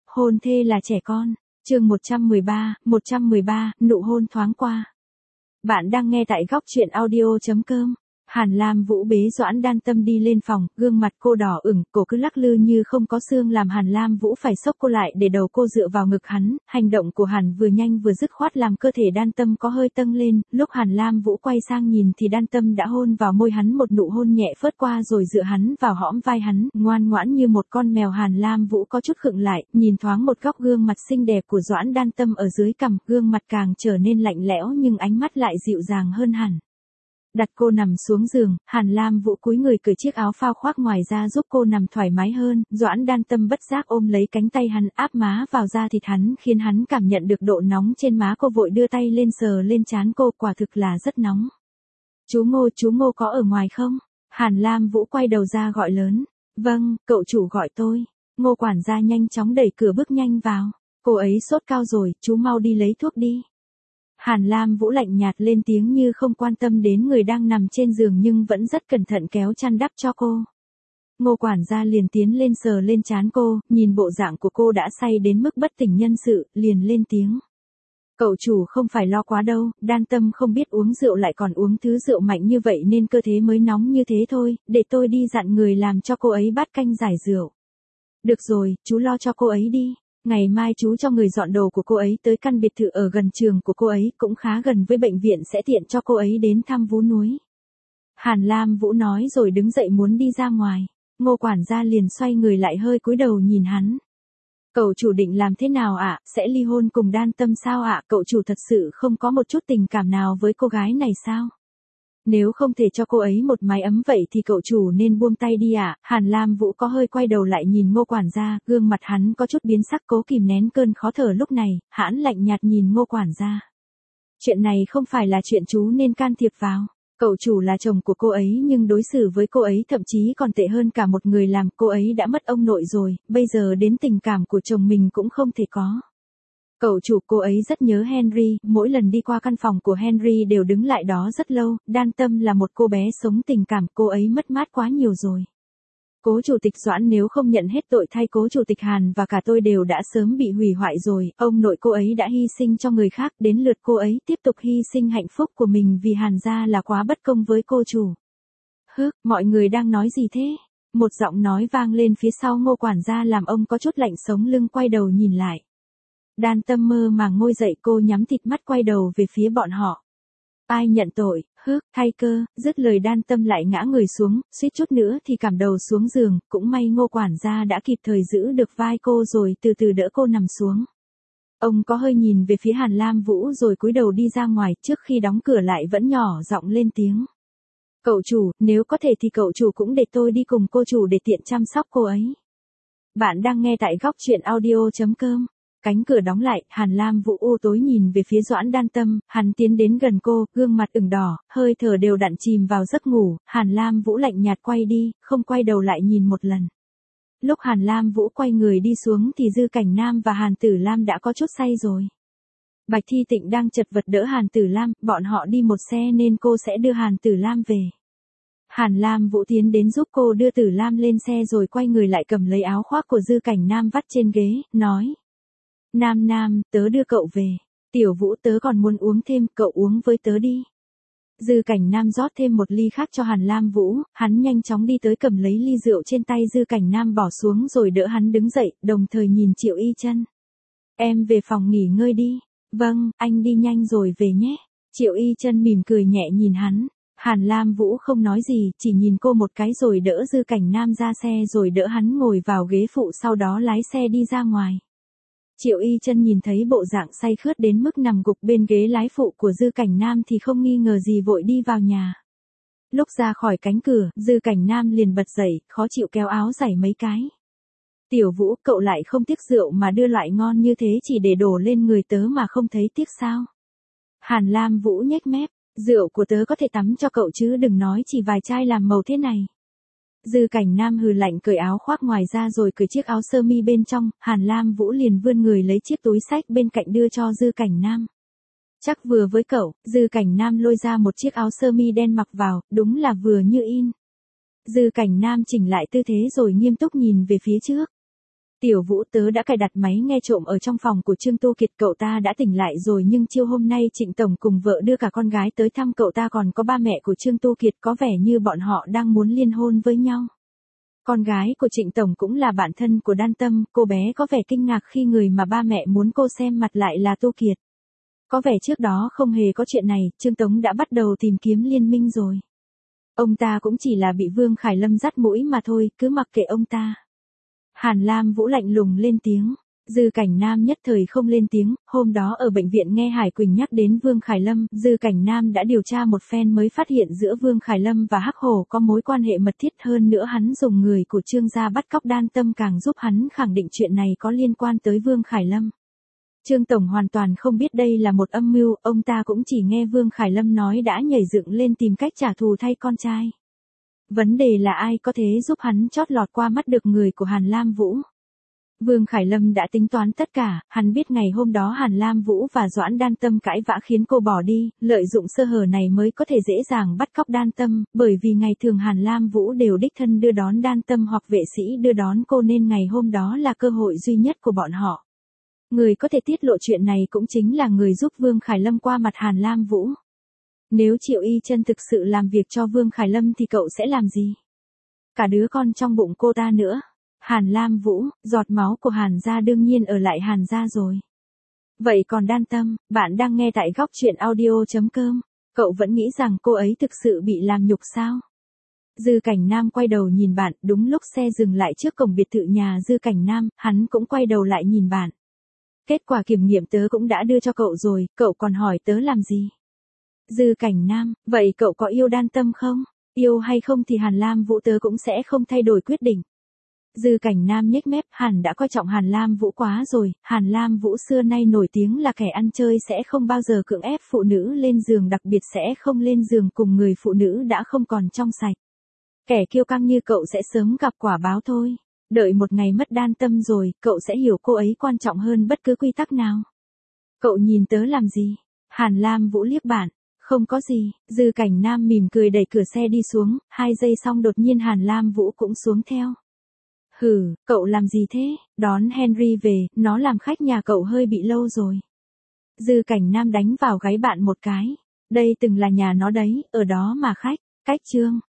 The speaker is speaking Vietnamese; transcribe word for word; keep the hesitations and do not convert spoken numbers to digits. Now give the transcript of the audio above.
Hôn thê là trẻ con. Chương một trăm mười ba, một trăm mười ba, nụ hôn thoáng qua. Bạn đang nghe tại góc truyện audio chấm com. Hàn Lam Vũ bế Doãn Đan Tâm đi lên phòng, gương mặt cô đỏ ửng, cổ cứ lắc lư như không có xương làm Hàn Lam Vũ phải xốc cô lại để đầu cô dựa vào ngực hắn. Hành động của Hàn vừa nhanh vừa dứt khoát làm cơ thể Đan Tâm có hơi tâng lên. Lúc Hàn Lam Vũ quay sang nhìn thì Đan Tâm đã hôn vào môi hắn một nụ hôn nhẹ phớt qua rồi dựa hắn vào hõm vai hắn, ngoan ngoãn như một con mèo. Hàn Lam Vũ có chút khựng lại, nhìn thoáng một góc gương mặt xinh đẹp của Doãn Đan Tâm ở dưới cằm, gương mặt càng trở nên lạnh lẽo nhưng ánh mắt lại dịu dàng hơn hẳn. Đặt cô nằm xuống giường, Hàn Lam Vũ cúi người cởi chiếc áo phao khoác ngoài ra giúp cô nằm thoải mái hơn. Doãn Đan Tâm bất giác ôm lấy cánh tay hắn, áp má vào da thịt hắn, khiến hắn cảm nhận được độ nóng trên má cô, vội đưa tay lên sờ lên trán cô, quả thực là rất nóng. Chú Ngô, chú Ngô có ở ngoài không? Hàn Lam Vũ quay đầu ra gọi lớn. Vâng, cậu chủ gọi tôi. Ngô quản gia nhanh chóng đẩy cửa bước nhanh vào. Cô ấy sốt cao rồi, chú mau đi lấy thuốc đi. Hàn Lam Vũ lạnh nhạt lên tiếng như không quan tâm đến người đang nằm trên giường nhưng vẫn rất cẩn thận kéo chăn đắp cho cô. Ngô quản gia liền tiến lên sờ lên trán cô, nhìn bộ dạng của cô đã say đến mức bất tỉnh nhân sự, liền lên tiếng. Cậu chủ không phải lo quá đâu, Đan Tâm không biết uống rượu lại còn uống thứ rượu mạnh như vậy nên cơ thể mới nóng như thế thôi, để tôi đi dặn người làm cho cô ấy bát canh giải rượu. Được rồi, chú lo cho cô ấy đi. Ngày mai chú cho người dọn đồ của cô ấy tới căn biệt thự ở gần trường của cô ấy, cũng khá gần với bệnh viện, sẽ tiện cho cô ấy đến thăm vú núi. Hàn Lam Vũ nói rồi đứng dậy muốn đi ra ngoài. Ngô quản gia liền xoay người lại hơi cúi đầu nhìn hắn. Cậu chủ định làm thế nào ạ? À? Sẽ ly hôn cùng Đan Tâm sao ạ? À? Cậu chủ thật sự không có một chút tình cảm nào với cô gái này sao? Nếu không thể cho cô ấy một mái ấm vậy thì cậu chủ nên buông tay đi ạ. À? Hàn Lam Vũ có hơi quay đầu lại nhìn Ngô quản gia, gương mặt hắn có chút biến sắc, cố kìm nén cơn khó thở lúc này, hãn lạnh nhạt nhìn Ngô quản gia. Chuyện này không phải là chuyện chú nên can thiệp vào. Cậu chủ là chồng của cô ấy nhưng đối xử với cô ấy thậm chí còn tệ hơn cả một người làm. Cô ấy đã mất ông nội rồi, bây giờ đến tình cảm của chồng mình cũng không thể có. Cậu chủ, cô ấy rất nhớ Henry, mỗi lần đi qua căn phòng của Henry đều đứng lại đó rất lâu. Đan Tâm là một cô bé sống tình cảm, cô ấy mất mát quá nhiều rồi. Cố chủ tịch Doãn nếu không nhận hết tội thay cố chủ tịch Hàn và cả tôi đều đã sớm bị hủy hoại rồi. Ông nội cô ấy đã hy sinh cho người khác, đến lượt cô ấy tiếp tục hy sinh hạnh phúc của mình vì Hàn gia là quá bất công với cô chủ. Hứ, mọi người đang nói gì thế? Một giọng nói vang lên phía sau Ngô quản gia làm ông có chút lạnh sống lưng, quay đầu nhìn lại. Đan Tâm mơ màng ngồi dậy, cô nhắm thịt mắt quay đầu về phía bọn họ. Ai nhận tội? Hứ, thay cơ. Dứt lời Đan Tâm lại ngã người xuống, suýt chút nữa thì cắm đầu xuống giường. Cũng may Ngô quản gia đã kịp thời giữ được vai cô rồi từ từ đỡ cô nằm xuống. Ông có hơi nhìn về phía Hàn Lam Vũ rồi cúi đầu đi ra ngoài, trước khi đóng cửa lại vẫn nhỏ giọng lên tiếng. Cậu chủ, nếu có thể thì cậu chủ cũng để tôi đi cùng cô chủ để tiện chăm sóc cô ấy. Bạn đang nghe tại góc truyện audio chấm com. Cánh cửa đóng lại, Hàn Lam Vũ u tối nhìn về phía Doãn Đan Tâm, hắn tiến đến gần cô, gương mặt ửng đỏ, hơi thở đều đặn chìm vào giấc ngủ. Hàn Lam Vũ lạnh nhạt quay đi, không quay đầu lại nhìn một lần. Lúc Hàn Lam Vũ quay người đi xuống thì Dư Cảnh Nam và Hàn Tử Lam đã có chút say rồi. Bạch Thi Tịnh đang chật vật đỡ Hàn Tử Lam, bọn họ đi một xe nên cô sẽ đưa Hàn Tử Lam về. Hàn Lam Vũ tiến đến giúp cô đưa Tử Lam lên xe rồi quay người lại cầm lấy áo khoác của Dư Cảnh Nam vắt trên ghế, nói. Nam Nam, tớ đưa cậu về. Tiểu Vũ, tớ còn muốn uống thêm, cậu uống với tớ đi. Dư Cảnh Nam rót thêm một ly khác cho Hàn Lam Vũ, hắn nhanh chóng đi tới cầm lấy ly rượu trên tay Dư Cảnh Nam bỏ xuống rồi đỡ hắn đứng dậy, đồng thời nhìn Triệu Y Chân. Em về phòng nghỉ ngơi đi. Vâng, anh đi nhanh rồi về nhé. Triệu Y Chân mỉm cười nhẹ nhìn hắn. Hàn Lam Vũ không nói gì, chỉ nhìn cô một cái rồi đỡ Dư Cảnh Nam ra xe rồi đỡ hắn ngồi vào ghế phụ, sau đó lái xe đi ra ngoài. Triệu Y Chân nhìn thấy bộ dạng say khướt đến mức nằm gục bên ghế lái phụ của Dư Cảnh Nam thì không nghi ngờ gì vội đi vào nhà. Lúc ra khỏi cánh cửa, Dư Cảnh Nam liền bật dậy, khó chịu kéo áo giày mấy cái. Tiểu Vũ, cậu lại không tiếc rượu mà đưa loại ngon như thế chỉ để đổ lên người tớ mà không thấy tiếc sao? Hàn Lam Vũ nhếch mép, rượu của tớ có thể tắm cho cậu chứ đừng nói chỉ vài chai làm màu thế này. Dư Cảnh Nam hừ lạnh cởi áo khoác ngoài ra rồi cởi chiếc áo sơ mi bên trong, Hàn Lam Vũ liền vươn người lấy chiếc túi xách bên cạnh đưa cho Dư Cảnh Nam. Chắc vừa với cậu. Dư Cảnh Nam lôi ra một chiếc áo sơ mi đen mặc vào, đúng là vừa như in. Dư Cảnh Nam chỉnh lại tư thế rồi nghiêm túc nhìn về phía trước. Tiểu Vũ, tớ đã cài đặt máy nghe trộm ở trong phòng của Trương Tu Kiệt, cậu ta đã tỉnh lại rồi, nhưng chiều hôm nay Trịnh Tổng cùng vợ đưa cả con gái tới thăm cậu ta, còn có ba mẹ của Trương Tu Kiệt, có vẻ như bọn họ đang muốn liên hôn với nhau. Con gái của Trịnh Tổng cũng là bạn thân của Đan Tâm, cô bé có vẻ kinh ngạc khi người mà ba mẹ muốn cô xem mặt lại là Tu Kiệt. Có vẻ trước đó không hề có chuyện này, Trương Tống đã bắt đầu tìm kiếm liên minh rồi. Ông ta cũng chỉ là bị Vương Khải Lâm dắt mũi mà thôi, cứ mặc kệ ông ta. Hàn Lam Vũ lạnh lùng lên tiếng. Dư Cảnh Nam nhất thời không lên tiếng, hôm đó ở bệnh viện nghe Hải Quỳnh nhắc đến Vương Khải Lâm, Dư Cảnh Nam đã điều tra một phen mới phát hiện giữa Vương Khải Lâm và Hắc Hổ có mối quan hệ mật thiết, hơn nữa hắn dùng người của Trương gia bắt cóc Đan Tâm càng giúp hắn khẳng định chuyện này có liên quan tới Vương Khải Lâm. Trương Tổng hoàn toàn không biết đây là một âm mưu, ông ta cũng chỉ nghe Vương Khải Lâm nói đã nhảy dựng lên tìm cách trả thù thay con trai. Vấn đề là ai có thể giúp hắn chót lọt qua mắt được người của Hàn Lam Vũ. Vương Khải Lâm đã tính toán tất cả, hắn biết ngày hôm đó Hàn Lam Vũ và Doãn Đan Tâm cãi vã khiến cô bỏ đi, lợi dụng sơ hở này mới có thể dễ dàng bắt cóc Đan Tâm, bởi vì ngày thường Hàn Lam Vũ đều đích thân đưa đón Đan Tâm hoặc vệ sĩ đưa đón cô, nên ngày hôm đó là cơ hội duy nhất của bọn họ. Người có thể tiết lộ chuyện này cũng chính là người giúp Vương Khải Lâm qua mặt Hàn Lam Vũ. Nếu Triệu Y Chân thực sự làm việc cho Vương Khải Lâm thì cậu sẽ làm gì? Cả đứa con trong bụng cô ta nữa. Hàn Lam Vũ, giọt máu của Hàn gia đương nhiên ở lại Hàn gia rồi. Vậy còn Đan Tâm, bạn đang nghe tại góc truyện audio chấm com. Cậu vẫn nghĩ rằng cô ấy thực sự bị làm nhục sao? Dư Cảnh Nam quay đầu nhìn bạn, đúng lúc xe dừng lại trước cổng biệt thự nhà Dư Cảnh Nam, hắn cũng quay đầu lại nhìn bạn. Kết quả kiểm nghiệm tớ cũng đã đưa cho cậu rồi, cậu còn hỏi tớ làm gì? Dư Cảnh Nam, vậy cậu có yêu Đan Tâm không? Yêu hay không thì Hàn Lam Vũ tớ cũng sẽ không thay đổi quyết định. Dư Cảnh Nam nhếch mép, hẳn đã coi trọng Hàn Lam Vũ quá rồi, Hàn Lam Vũ xưa nay nổi tiếng là kẻ ăn chơi, sẽ không bao giờ cưỡng ép phụ nữ lên giường, đặc biệt sẽ không lên giường cùng người phụ nữ đã không còn trong sạch. Kẻ kiêu căng như cậu sẽ sớm gặp quả báo thôi. Đợi một ngày mất Đan Tâm rồi, cậu sẽ hiểu cô ấy quan trọng hơn bất cứ quy tắc nào. Cậu nhìn tớ làm gì? Hàn Lam Vũ liếc bạn. Không có gì, Dư Cảnh Nam mỉm cười đẩy cửa xe đi xuống, hai giây xong đột nhiên Hàn Lam Vũ cũng xuống theo. Hừ, cậu làm gì thế? Đón Henry về, nó làm khách nhà cậu hơi bị lâu rồi. Dư Cảnh Nam đánh vào gáy bạn một cái. Đây từng là nhà nó đấy, ở đó mà khách. Cách chương.